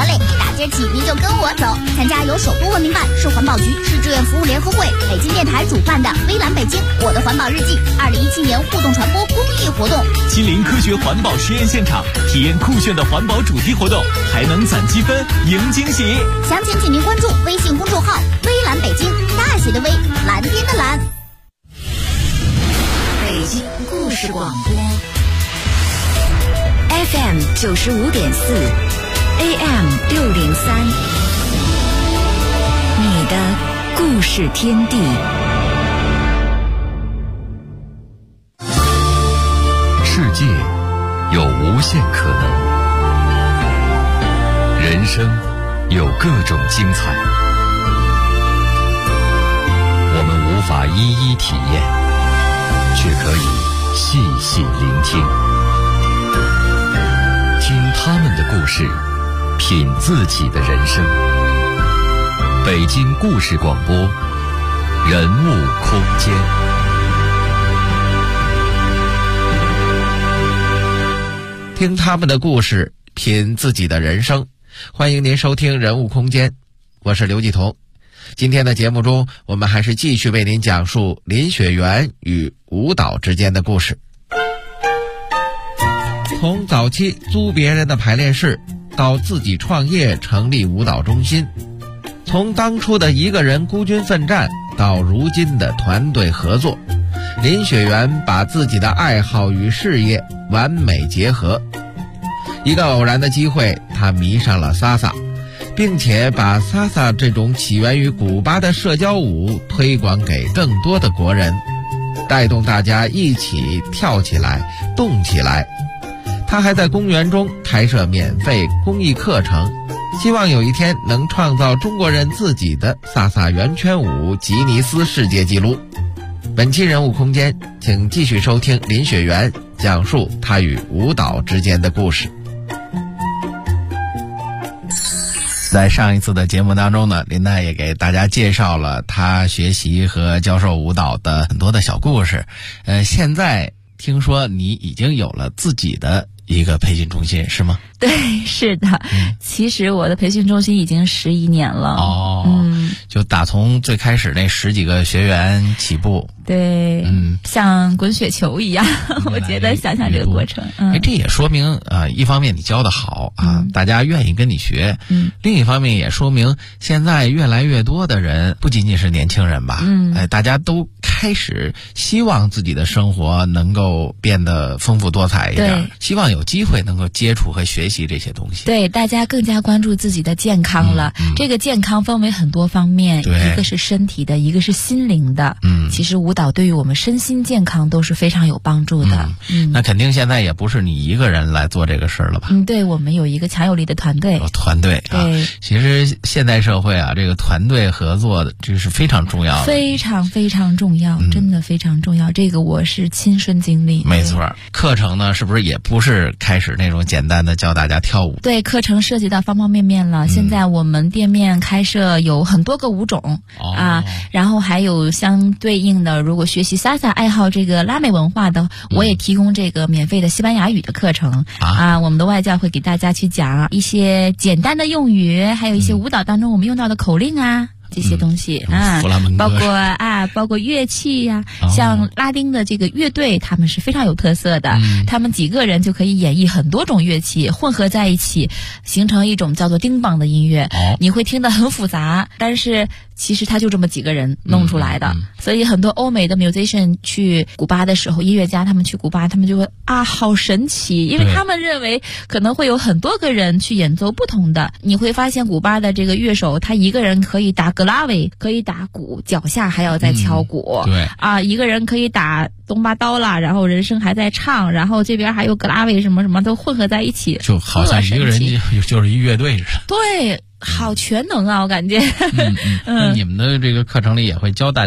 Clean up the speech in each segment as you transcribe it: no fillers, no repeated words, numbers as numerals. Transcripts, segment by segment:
嘞！大今儿起您就跟我走，参加由首都文明办、市环保局、市志愿服务联合会、北京电台主办的微蓝北京我的环保日记2017年互动传播公益活动， 亲临科学环保实验现场，体验酷炫的环保主题活动，还能攒积分赢惊喜。 详情请您关注微信公众号微蓝北京，大写的微，蓝天的蓝。 北京故事广播 FM 95.4 AM 603，你的故事天地。 世界有无限可能，人生有各种精彩，我们无法一一体验，却可以细细聆听，听他们的故事，品自己的人生。北京故事广播，人物空间。 听他们的故事，品自己的人生。欢迎您收听人物空间，我是刘继彤。今天的节目中，我们还是继续为您讲述林雪原与舞蹈之间的故事。从早期租别人的排练室，到自己创业成立舞蹈中心，从当初的一个人孤军奋战，到如今的团队合作，林雪原把自己的爱好与事业完美结合。一个偶然的机会，他迷上了萨萨，并且把萨萨这种起源于古巴的社交舞推广给更多的国人，带动大家一起跳起来，动起来。他还在公园中开设免费公益课程，希望有一天能创造中国人自己的萨萨圆圈舞吉尼斯世界纪录。本期人物空间，请继续收听林雪原讲述他与舞蹈之间的故事。在上一次的节目当中呢，林娜也给大家介绍了她学习和教授舞蹈的很多的小故事。现在听说你已经有了自己的一个培训中心，是吗？ 对，是的。其实我的培训中心已经11年了。 就打从最开始那10几个学员起步。 对，像滚雪球一样，我觉得想想这个过程。 这也说明一方面你教得好啊，大家愿意跟你学。另一方面也说明现在越来越多的人，不仅仅是年轻人吧，大家都开始希望自己的生活能够变得丰富多彩一点，希望有机会能够接触和学习这些东西。 对，大家更加关注自己的健康了。这个健康分为很多方面，一个是身体的，一个是心灵的。其实舞蹈对于我们身心健康都是非常有帮助的。 那肯定现在也不是你一个人来做这个事儿了吧？ 对，我们有一个强有力的团队。 团队啊，其实现代社会啊，这个团队合作的这是非常重要的， 非常非常重要，真的非常重要。这个我是亲身经历。 没错。课程呢，是不是也不是开始那种简单的教大家跳舞？ 对，课程涉及到方方面面了。现在我们店面开设有很多个舞种然后还有相对应的，如果学习萨萨爱好这个拉美文化的，我也提供这个免费的西班牙语的课程我们的外教会给大家去讲一些简单的用语，还有一些舞蹈当中我们用到的口令这些东西包括乐器像拉丁的这个乐队，他们是非常有特色的，他们几个人就可以演绎很多种乐器混合在一起，形成一种叫做叮当的音乐。你会听得很复杂，但是其实他就这么几个人弄出来的。所以很多欧美的 musician 去古巴的时候，音乐家他们去古巴，他们就会好神奇，因为他们认为可能会有很多个人去演奏不同的。你会发现古巴的这个乐手，他一个人可以打格拉维，可以打鼓，脚下还要再敲鼓。一个人可以打东巴刀啦，然后人声还在唱，然后这边还有格拉维什么什么都混合在一起， 就好像一个人就是一乐队似的。 对，好全能我感觉。 那你们的这个课程里也会教大家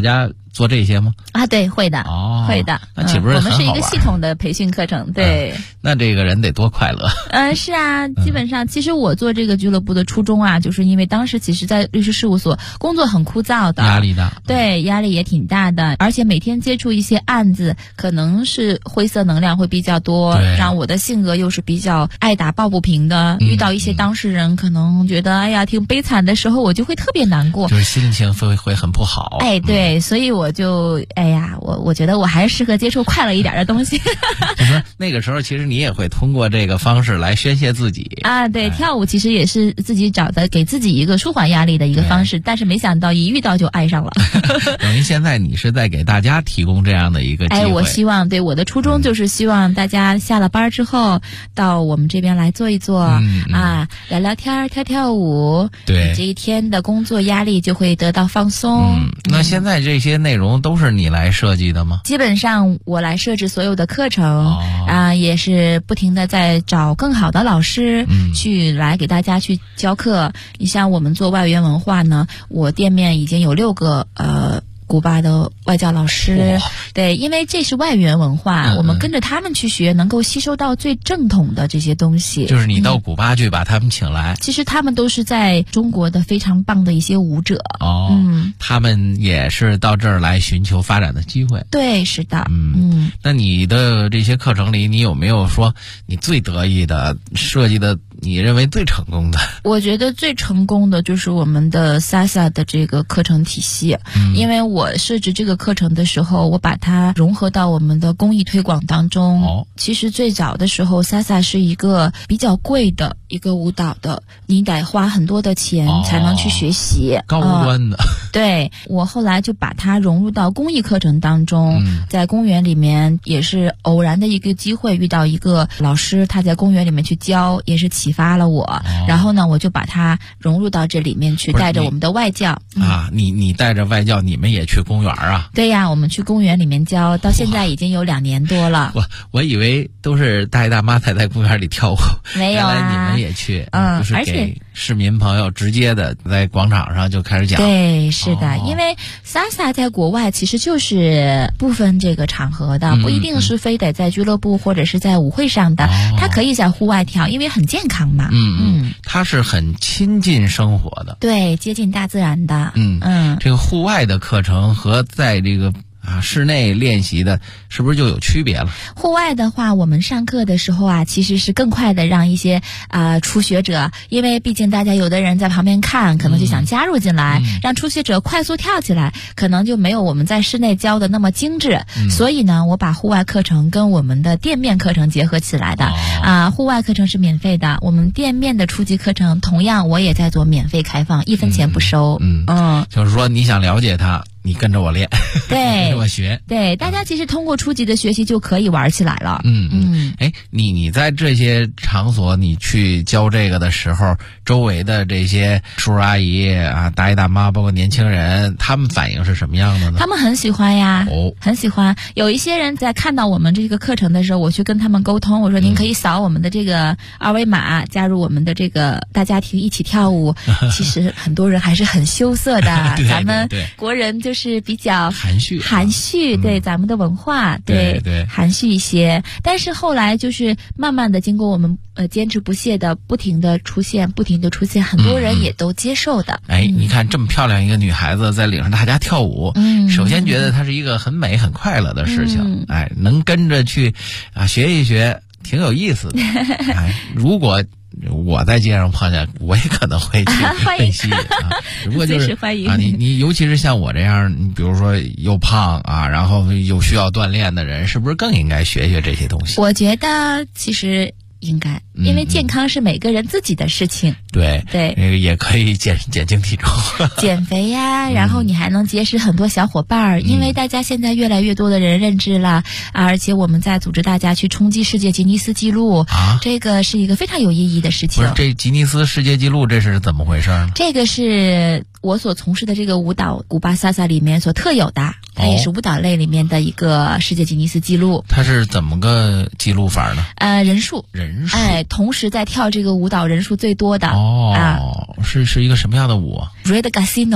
做这些吗？ 啊，对，会的，会的。 那岂不是我们是一很好玩？ 个系统的培训课程，对。 那这个人得多快乐。 是啊，基本上，其实我做这个俱乐部的初衷啊，就是因为当时其实在律师事务所工作很枯燥的， 压力大， 对，压力也挺大的，而且每天接触一些案子，可能是灰色能量会比较多，让我的性格又是比较爱打抱不平的，遇到一些当事人可能觉得哎呀挺悲惨的时候，我就会特别难过， 就是心情会很不好。 哎，对，所以我就哎呀，我觉得我还是适合接触快乐一点的东西。 你说那个时候，其实你也会通过这个方式来宣泄自己啊。对，跳舞其实也是自己找的给自己一个舒缓压力的一个方式，但是没想到一遇到就爱上了。 等于现在你是在给大家提供这样的一个机会。 哎，我希望，对，我的初衷就是希望大家下了班之后到我们这边来坐一坐，啊，聊聊天，跳舞， 对， 这一天的工作压力就会得到放松。 那现在这些内容都是你来设计的吗？ 基本上我来设置所有的课程，也是不停的在找更好的老师去来给大家去教课。你像我们做外援文化呢，我店面已经有6个古巴的外教老师，对，因为这是外援文化，我们跟着他们去学，能够吸收到最正统的这些东西。 就是你到古巴去把他们请来， 其实他们都是在中国的非常棒的一些舞者。 他们也是到这儿来寻求发展的机会。 对，是的。 那你的这些课程里，你有没有说你最得意的设计的？你认为最成功的？ 我觉得最成功的就是我们的 SASA 的这个课程体系，因为我设置这个课程的时候，我把它融合到我们的公益推广当中。其实最早的时候 SASA 是一个比较贵的一个舞蹈的，你得花很多的钱才能去学习， 高端的。 对，我后来就把它融入到公益课程当中，在公园里面也是偶然的一个机会遇到一个老师，他在公园里面去教，也是启发了我，然后呢我就把它融入到这里面去，带着我们的外教你带着外教，你们也去公园啊？ 对呀，我们去公园里面教，到现在已经有2年多了。 我以为都是大爷大妈才在公园里跳舞， 没有啊， 原来你们也去，就是而且给市民朋友直接的在广场上就开始讲。 对，是的，因为 SASA 在国外其实就是不分这个场合的，不一定是非得在俱乐部或者是在舞会上的，它可以在户外跳，因为很健康嘛。 它是很亲近生活的， 对，接近大自然的。 这个户外的课程和在这个室内练习的是不是就有区别了？ 户外的话，我们上课的时候啊，其实是更快的让一些初学者，因为毕竟大家有的人在旁边看，可能就想加入进来，让初学者快速跳起来，可能就没有我们在室内教的那么精致。所以呢，我把户外课程跟我们的店面课程结合起来的。户外课程是免费的，我们店面的初级课程同样我也在做免费开放，1分钱不收。 就是说你想了解它，你跟着我练， 对， 跟着我学。 对，大家其实通过初级的学习就可以玩起来了。 你在这些场所你去教这个的时候，周围的这些叔叔阿姨大爷大妈，包括年轻人，他们反应是什么样的呢？ 他们很喜欢呀，很喜欢。有一些人在看到我们这个课程的时候，我去跟他们沟通，我说您可以扫我们的这个2维码，加入我们的这个大家庭一起跳舞。其实很多人还是很羞涩的，咱们国人就是比较含蓄，对咱们的文化，对含蓄一些。但是后来就是慢慢的经过我们坚持不懈的不停的出现，很多人也都接受的。 你看这么漂亮一个女孩子在领着大家跳舞，首先觉得它是一个很美很快乐的事情，能跟着去学一学，挺有意思的。如果我在街上碰见，我也可能会去被吸引只不过就是你尤其是像我这样，你比如说又胖然后又需要锻炼的人，是不是更应该学学这些东西？ 我觉得其实应该，因为健康是每个人自己的事情。 对，那个也可以减轻体重， 减肥呀，然后你还能结识很多小伙伴因为大家现在越来越多的人认知了而且我们在组织大家去冲击世界吉尼斯纪录这个是一个非常有意义的事情。 不是，这吉尼斯世界纪录这是怎么回事呢？ 这个是我所从事的这个舞蹈古巴萨萨里面所特有的，它也是舞蹈类里面的一个世界吉尼斯纪录。 它是怎么个记录法呢？ 人数，同时在跳这个舞蹈人数最多的。 是一个什么样的舞 ？Red Casino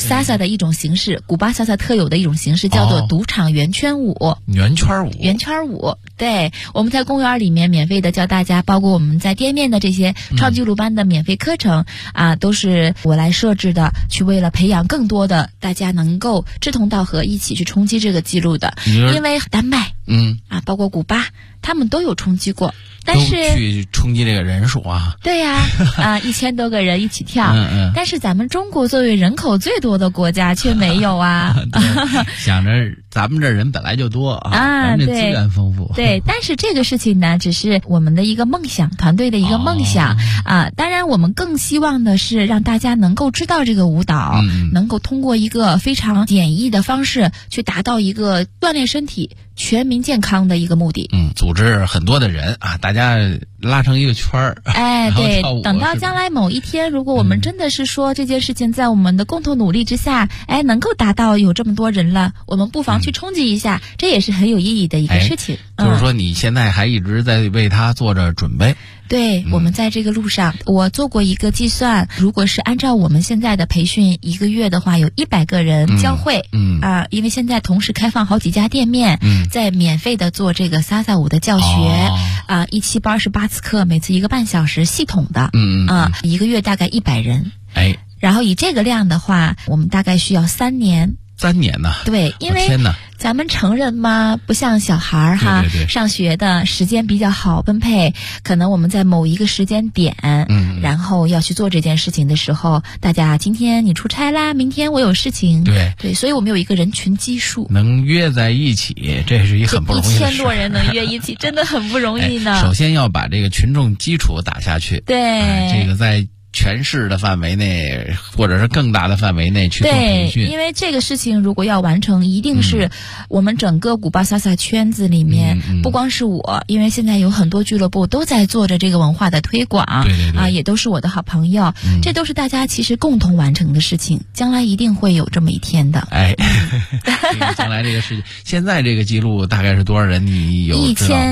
萨的一种形式，古巴萨萨特有的一种形式，叫做赌场圆圈舞。 圆圈舞， 圆圈舞，对，我们在公园里面免费的教大家，包括我们在店面的这些创纪录班的免费课程都是我来设置的，去为了培养更多的大家能够志同道合，一起去冲击这个记录的。因为丹麦，包括古巴，他们都有冲击过。但是都去冲击这个人数啊， 对呀，1000多个人一起跳，但是咱们中国作为人口最多的国家却没有啊。 想着咱们这人本来就多咱们这资源丰富， 对，但是这个事情呢，只是我们的一个梦想，团队的一个梦想当然我们更希望的是让大家能够知道这个舞蹈，能够通过一个非常简易的方式去达到一个锻炼身体、全民健康的一个目的。 组织很多的人大家拉成一个圈儿， 对，等到将来某一天，如果我们真的是说这件事情在我们的共同努力之下，能够达到有这么多人了，我们不妨去冲击一下，这也是很有意义的一个事情。 就是说你现在还一直在为它做着准备。 对，我们在这个路上，我做过一个计算，如果是按照我们现在的培训1个月的话，有100个人教会，因为现在同时开放好几家店面，在免费的做这个萨萨舞的教学，一期班是8次课，每次1个半小时，系统的，1个月大概100人，然后以这个量的话，我们大概需要3年。 3年呢？ 对，因为咱们成人嘛，不像小孩对上学的时间比较好分配，可能我们在某一个时间点，然后要去做这件事情的时候，大家今天你出差啦，明天我有事情，对，所以我们有一个人群基数， 能约在一起，这是一很不容易的事。 1000多人能约一起，真的很不容易呢。 首先要把这个群众基础打下去， 对， 这个在全市的范围内，或者是更大的范围内去做培训。 对，因为这个事情如果要完成，一定是我们整个古巴萨萨圈子里面，不光是我，因为现在有很多俱乐部都在做着这个文化的推广，也都是我的好朋友，这都是大家其实共同完成的事情，将来一定会有这么一天的。 将来这个事情，现在这个记录大概是多少人？你有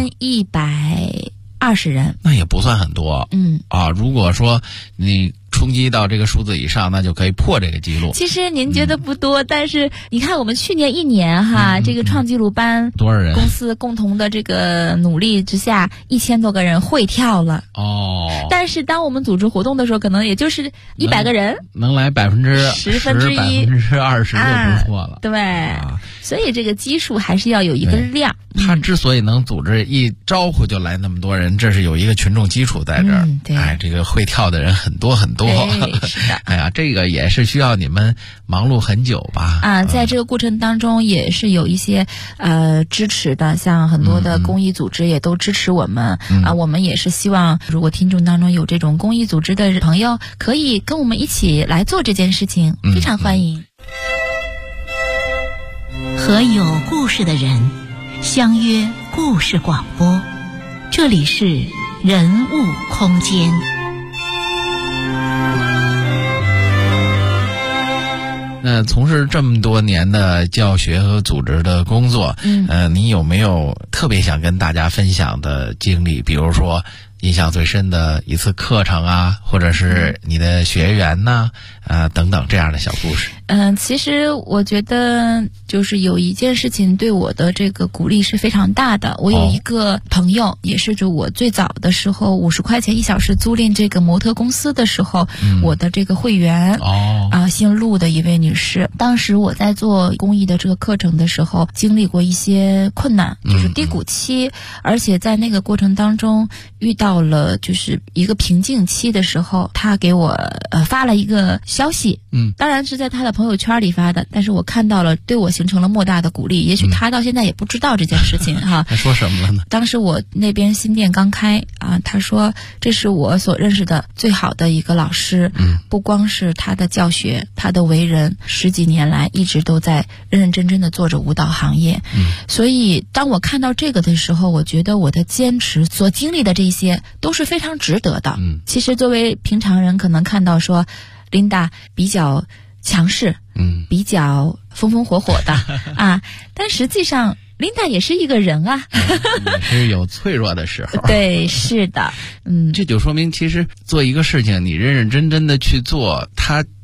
1120人， 那也不算很多。如果说你冲击到这个数字以上，那就可以破这个记录。 其实您觉得不多，但是你看我们去年1年这个创纪录班多少人？ 公司共同的这个努力之下，1000多个人会跳了。但是当我们组织活动的时候，可能也就是100个人， 能来10%、20%就不错了。 对，所以这个基数还是要有一个量。 他之所以能组织一招呼就来那么多人，这是有一个群众基础在这儿。这个会跳的人很多很多。 是的。 这个也是需要你们忙碌很久吧？ 在这个过程当中也是有一些支持的，像很多的公益组织也都支持我们。我们也是希望，如果听众当中有这种公益组织的朋友，可以跟我们一起来做这件事情，非常欢迎。 和有故事的人相约故事广播，这里是人物空间。 那从事这么多年的教学和组织的工作，你有没有特别想跟大家分享的经历？比如说印象最深的一次课程或者是你的学员等等这样的小故事。 其实我觉得就是有一件事情对我的这个鼓励是非常大的。我有一个朋友，也是就我最早的时候50块钱1小时租赁这个模特公司的时候，我的这个会员姓陆的一位女士。当时我在做公益的这个课程的时候，经历过一些困难，就是低谷期，而且在那个过程当中遇到了就是一个瓶颈期的时候，她给我发了一个消息，当然是在她的朋友圈里发的，但是我看到了，对我形成了莫大的鼓励。也许她到现在也不知道这件事情她说什么了呢？ 当时我那边新店刚开她说这是我所认识的最好的一个老师，不光是她的教学，她的为人10几年来一直都在认认真真的做着舞蹈行业。所以当我看到这个的时候，我觉得我的坚持所经历的这些都是非常值得的。其实作为平常人可能看到说Linda 比较强势，比较风风火火的但实际上Linda 也是一个人也是有脆弱的时候。 对，是的。 这就说明其实做一个事情你认认真真的去做，它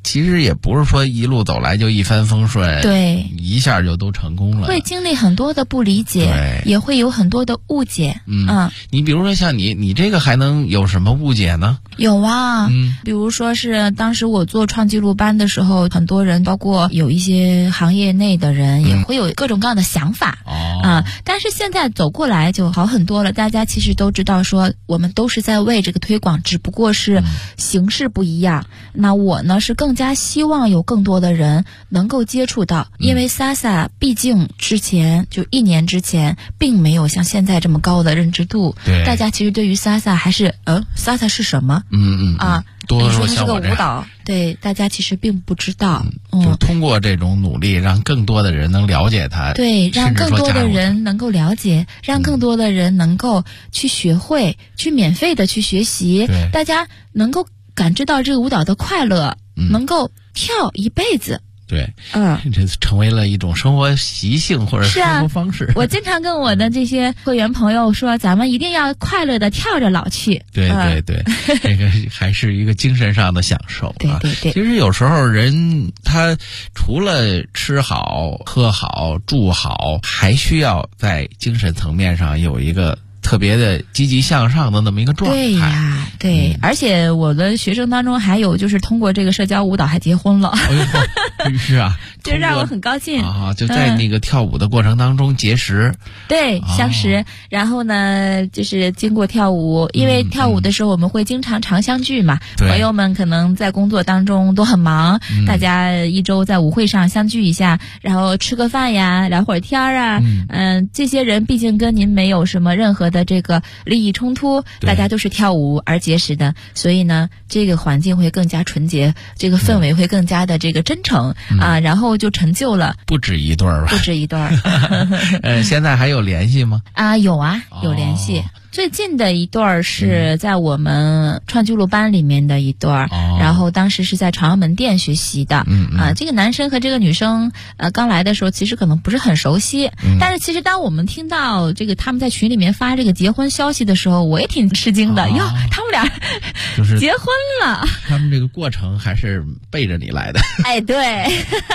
其实也不是说一路走来就一帆风顺， 对， 一下就都成功了， 会经历很多的不理解，也会有很多的误解。 你比如说像你这个还能有什么误解呢？ 有啊，比如说是当时我做创纪录班的时候，很多人包括有一些行业内的人也会有各种各样的想法但是现在走过来就好很多了，大家其实都知道说我们都是在为这个推广，只不过是形式不一样。那我呢是更加希望有更多的人能够接触到，因为 SASA 毕竟之前就1年之前并没有像现在这么高的认知度，大家其实对于 SASA 还是SASA 是什么多说像我这样，你说它是个舞蹈，对，大家其实并不知道。 就通过这种努力，让更多的人能了解它， 对，让更多的人能够了解，让更多的人能够去学会，去免费的去学习，大家能够感知到这个舞蹈的快乐，能够跳一辈子。 对，这成为了一种生活习性或者生活方式。 我经常跟我的这些会员朋友说，咱们一定要快乐的跳着老去。 对对对，这个还是一个精神上的享受啊。 对对对， 其实有时候人他除了吃好、喝好、住好，还需要在精神层面上有一个特别的积极向上的那么一个状态。 对呀，对，而且我的学生当中还有就是通过这个社交舞蹈还结婚了。 是啊， 就让我很高兴啊！就在那个跳舞的过程当中结识， 对，相识。然后呢，就是经过跳舞，因为跳舞的时候我们会经常相聚嘛，朋友们可能在工作当中都很忙，大家一周在舞会上相聚一下，然后吃个饭呀，聊会儿天啊，这些人毕竟跟您没有什么任何的这个利益冲突，大家都是跳舞而结识的，所以呢，这个环境会更加纯洁，这个氛围会更加的这个真诚然后就成就了不止一对儿吧？ 不止一对儿。 现在还有联系吗？ 有啊，有联系。最近的一对儿是在我们创纪录班里面的一对儿，然后当时是在朝阳门店学习的。这个男生和这个女生刚来的时候其实可能不是很熟悉，但是其实当我们听到这个他们在群里面发这个结婚消息的时候，我也挺吃惊的。哟，他们俩就是结婚了。 他们这个过程还是背着你来的。 哎，对，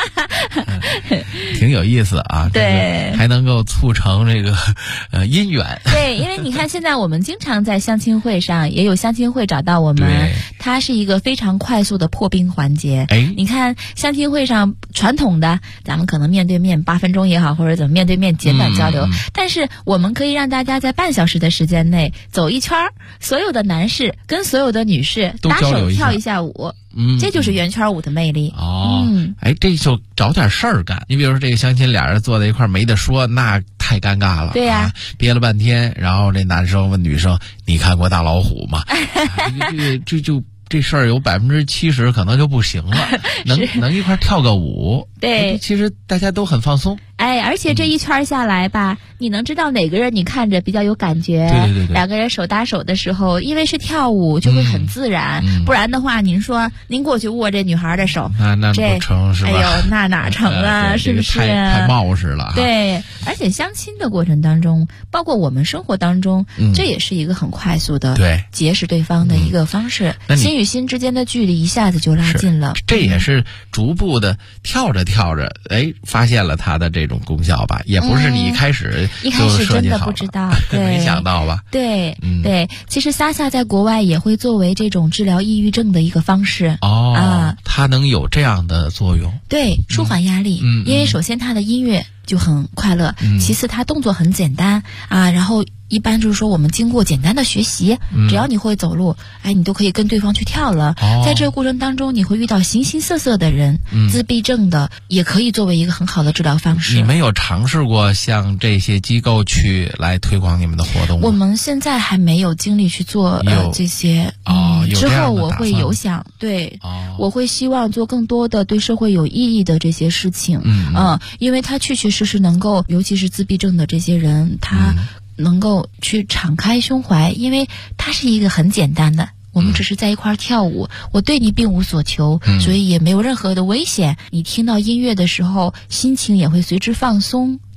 挺有意思啊。对，还能够促成这个姻缘。 对，因为你看现在我们经常在相亲会上也有相亲会找到我们，它是一个非常快速的破冰环节。你看相亲会上传统的咱们可能面对面8分钟也好，或者怎么面对面简短交流，但是我们可以让大家在半小时的时间内走一圈，所有的男士跟所有的女士搭手跳一下舞。这就是圆圈舞的魅力。 这就找点事儿干。你比如说这个相亲俩人坐在一块没得说，那太尴尬了。 对呀， 憋了半天，然后这男生问女生：“你看过大老虎吗？”这事儿有70%可能就不行了。能一块跳个舞， 对， 其实大家都很放松。 而且这一圈下来吧，你能知道哪个人你看着比较有感觉。 对， 两个人手搭手的时候，因为是跳舞就会很自然，不然的话您说您过去握这女孩的手， 那不成是吧？ 那哪成啊？是不是？ 太冒失了。 对，而且相亲的过程当中，包括我们生活当中，这也是一个很快速的结识对方的一个方式。心与心之间的距离一下子就拉近了。 这也是逐步的跳着发现了他的这种功效吧，也不是你一开始真的不知道，对， 没想到吧？ 对，其实 SASA 在国外也会作为这种治疗抑郁症的一个方式。 它能有这样的作用？对， 舒缓压力。因为首先它的音乐就很快乐，其次它动作很简单然后一般就是说我们经过简单的学习，只要你会走路，你都可以跟对方去跳了。在这个过程当中你会遇到形形色色的人，自闭症的也可以作为一个很好的治疗方式。 你们有尝试过向这些机构去来推广你们的活动吗？ 我们现在还没有精力去做这些之后我会有想，对，我会希望做更多的对社会有意义的这些事情。因为它确确实实能够，尤其是自闭症的这些人，他能够去敞开胸怀，因为它是一个很简单的，我们只是在一块跳舞，我对你并无所求，所以也没有任何的危险。你听到音乐的时候，心情也会随之放松，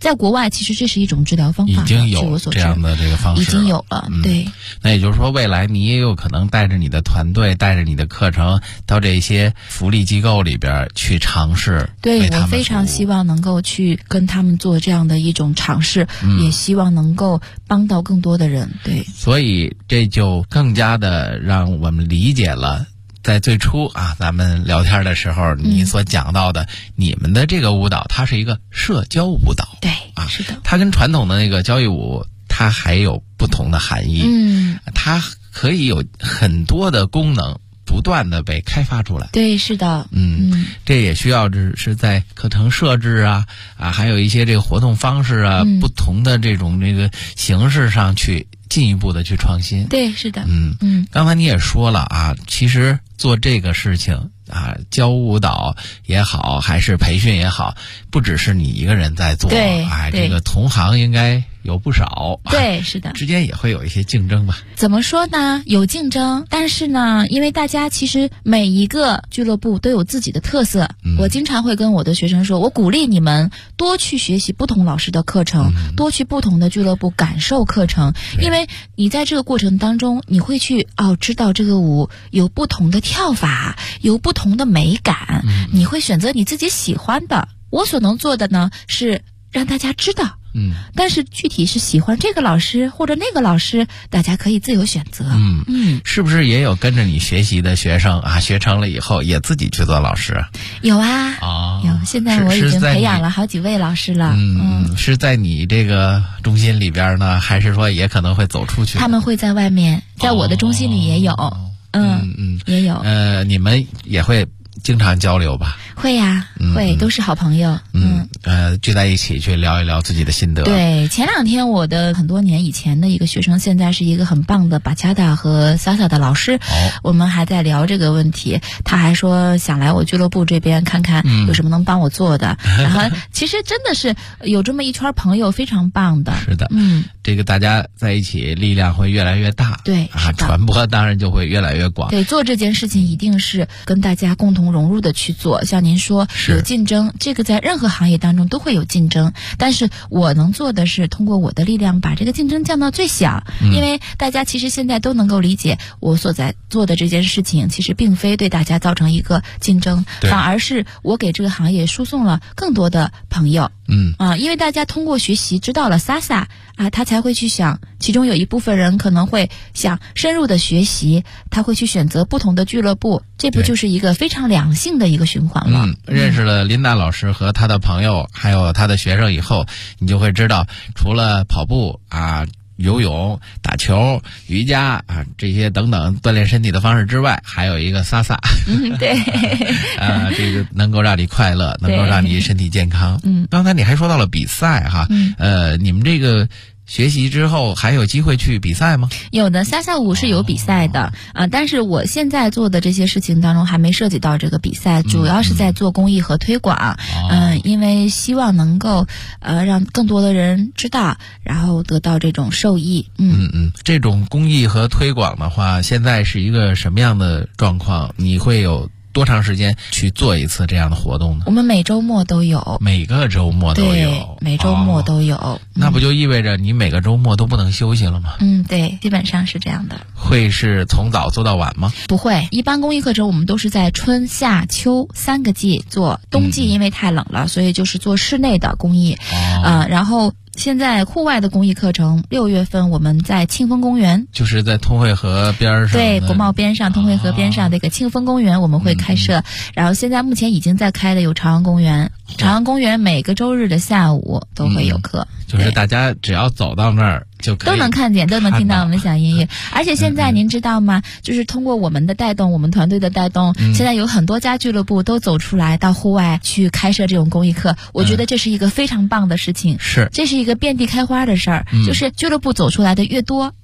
在国外其实这是一种治疗方法， 已经有这样的这个方式了， 已经有了，对。 那也就是说，未来你也有可能带着你的团队，带着你的课程到这些福利机构里边去尝试。 对，我非常希望能够去跟他们做这样的一种尝试，也希望能够帮到更多的人。对， 所以这就更加的让我们理解了。在最初啊，咱们聊天的时候，你所讲到的，你们的这个舞蹈，它是一个社交舞蹈， 对啊， 是的， 它跟传统的那个交谊舞，它还有不同的含义，它可以有很多的功能，不断的被开发出来。 对，是的， 这也需要是在课程设置啊，还有一些这个活动方式啊，不同的这种这个形式上去进一步的去创新。 对，是的， 刚才你也说了啊，其实做这个事情啊，教舞蹈也好，还是培训也好，不只是你一个人在做， 对， 这个同行应该有不少， 对，是的， 之间也会有一些竞争吧？ 怎么说呢？有竞争，但是呢，因为大家其实每一个俱乐部都有自己的特色。我经常会跟我的学生说，我鼓励你们多去学习不同老师的课程，多去不同的俱乐部感受课程，因为你在这个过程当中，你会去知道这个舞有不同的跳法，有不同的美感，你会选择你自己喜欢的。我所能做的呢，是让大家知道。但是具体是喜欢这个老师或者那个老师，大家可以自由选择。 是不是也有跟着你学习的学生啊？学成了以后也自己去做老师？ 有啊，有。现在我已经培养了好几位老师了。 是在你这个中心里边呢，还是说也可能会走出去？ 他们会在外面，在我的中心里也有。也有。 你们也会经常交流吧？ 会呀，会，都是好朋友。 聚在一起去聊一聊自己的心得。 对，前两天我的很多年以前的一个学生，现在是一个很棒的巴恰达和萨萨的老师。我们还在聊这个问题，他还说想来我俱乐部这边看看有什么能帮我做的。然后其实真的是有这么一圈朋友，非常棒的。 是的，这个大家在一起，力量会越来越大。 对传播当然就会越来越广。 对，做这件事情一定是跟大家共同融入的去做。像您说有竞争，这个在任何行业当中都会有竞争，但是我能做的是通过我的力量把这个竞争降到最小。因为大家其实现在都能够理解我所在做的这件事情其实并非对大家造成一个竞争，反而是我给这个行业输送了更多的朋友。因为大家通过学习知道了萨萨他才会去想，其中有一部分人可能会想深入的学习，他会去选择不同的俱乐部，这不就是一个非常良性的一个循环吗？ 认识了琳达老师和他的朋友还有他的学生以后，你就会知道，除了跑步游泳、打球、瑜伽这些等等锻炼身体的方式之外，还有一个萨萨。 对。 这个能够让你快乐，能够让你身体健康。刚才你还说到了比赛哈，你们这个学习之后还有机会去比赛吗？ 有的，萨萨舞是有比赛的但是我现在做的这些事情当中还没涉及到这个比赛，主要是在做公益和推广。因为希望能够让更多的人知道，然后得到这种受益。 这种公益和推广的话，现在是一个什么样的状况？你会有多长时间去做一次这样的活动呢？ 我们每周末都有， 每个周末都有。 对，每周末都有。 那不就意味着你每个周末都不能休息了吗？ 对，基本上是这样的。 会是从早做到晚吗？ 不会，一般公益课程我们都是在春夏秋3个季做，冬季因为太冷了，所以就是做室内的公益。然后现在户外的公益课程，6月份我们在庆丰公园， 就是在通惠河边上， 对，国贸边上通惠河边上这个庆丰公园我们会开设。然后现在目前已经在开的有朝阳公园，朝阳公园每个周日的下午都会有课。 就是大家只要走到那儿就可以都能看见，都能听到我们小音乐。而且现在您知道吗？就是通过我们的带动，我们团队的带动，现在有很多家俱乐部都走出来到户外去开设这种公益课。我觉得这是一个非常棒的事情。 是， 这是一个遍地开花的事儿。就是俱乐部走出来的越多，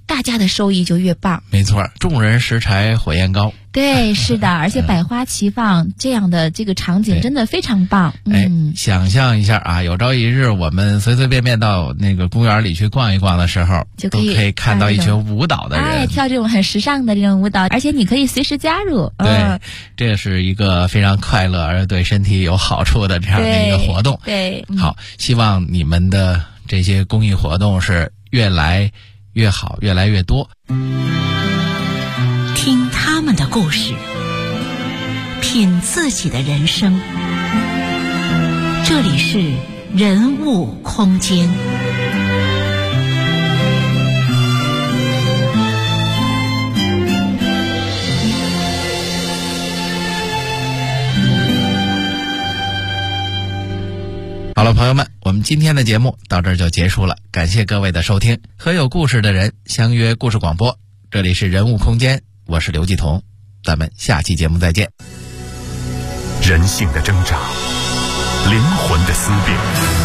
大家的收益就越棒。 没错，众人拾柴火焰高。 对，是的，而且百花齐放这样的这个场景真的非常棒。 想象一下啊，有朝一日我们随随便便到那个公园里去逛一逛的时候， 就可以看到一群舞蹈的人， 跳这种很时尚的这种舞蹈，而且你可以随时加入。 对，这是一个非常快乐而对身体有好处的这样的一个活动。 对， 好，希望你们的这些公益活动是越来越好，越来越多。 听他们的故事，品自己的人生。这里是人物空间。 好了，朋友们，我们今天的节目到这儿就结束了，感谢各位的收听。和有故事的人相约故事广播，这里是人物空间，我是刘继彤，咱们下期节目再见。 人性的挣扎，灵魂的思辨，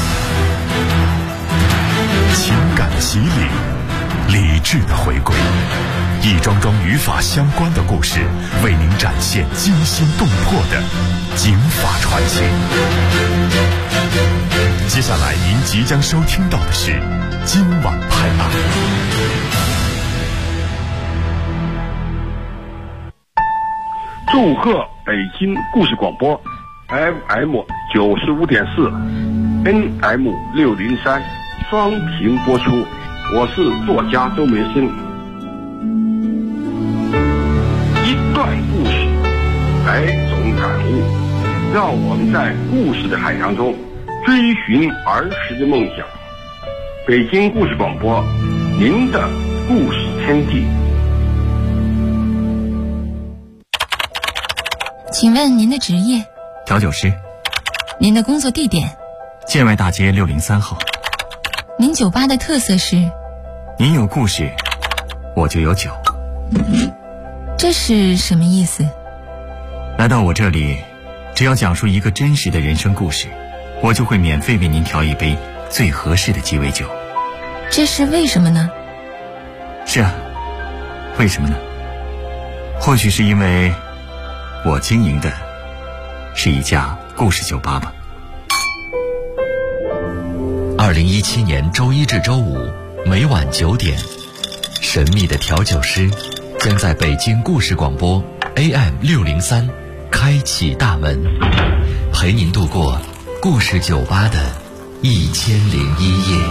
情感的洗礼，理智的回归，一桩桩与法相关的故事，为您展现惊心动魄的警法传奇。接下来您即将收听到的是今晚拍案。 祝贺北京故事广播 FM 95.4 NM 603双屏播出，我是作家周梅生。一段故事，百种感悟，让我们在故事的海洋中追寻儿时的梦想。北京故事广播，您的故事天地。 请问您的职业？ 调酒师。 您的工作地点？ 建外大街603号。 您酒吧的特色是？ 您有故事，我就有酒。 这是什么意思？ 来到我这里，只要讲述一个真实的人生故事，我就会免费为您调一杯最合适的鸡尾酒。 这是为什么呢？ 是啊，为什么呢？或许是因为我经营的是一家故事酒吧吧。 2017年周一至周五每晚9点，神秘的调酒师将在北京故事广播 AM 603开启大门，陪您度过故事酒吧的1001夜。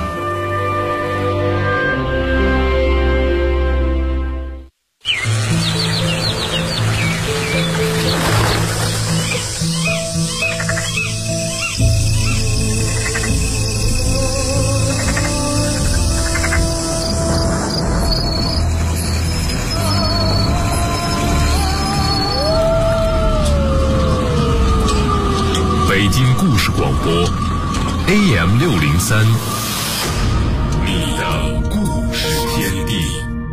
北京故事广播 AM 603，你的故事天地。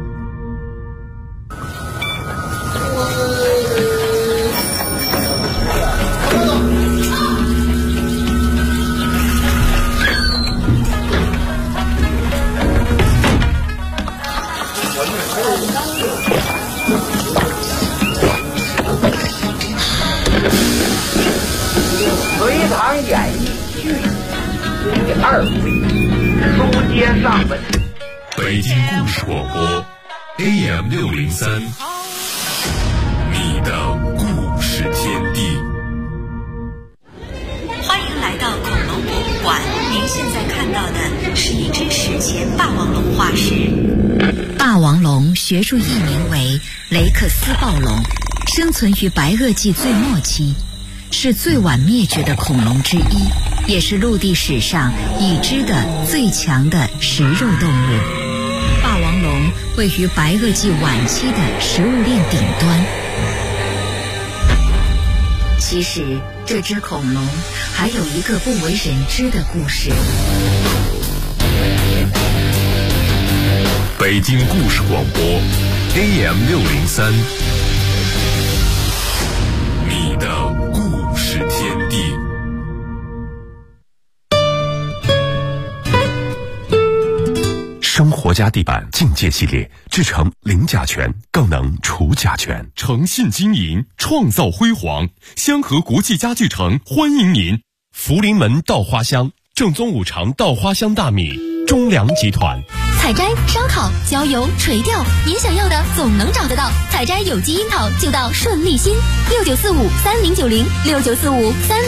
隋唐演义续第2回，书接上文。 北京故事广播 AM 603，你的故事天地。 欢迎来到恐龙博物馆，您现在看到的是一只史前霸王龙化石。霸王龙学术译名为雷克斯暴龙，生存于白垩纪最末期，是最晚灭绝的恐龙之一，也是陆地史上已知的最强的食肉动物。霸王龙位于白垩纪晚期的食物链顶端。其实这只恐龙还有一个不为人知的故事。 北京故事广播 AM 603，你的故事天地。 生活家家地板境界系列，制成零甲醛，更能除甲醛。 诚信经营，创造辉煌。香河国际家具城欢迎您。福临门稻花香，正宗五常稻花香大米，中粮集团。 采摘、烧烤、浇油、垂钓，您想要的总能找得到。采摘有机樱桃就到顺利新，69453090，694530。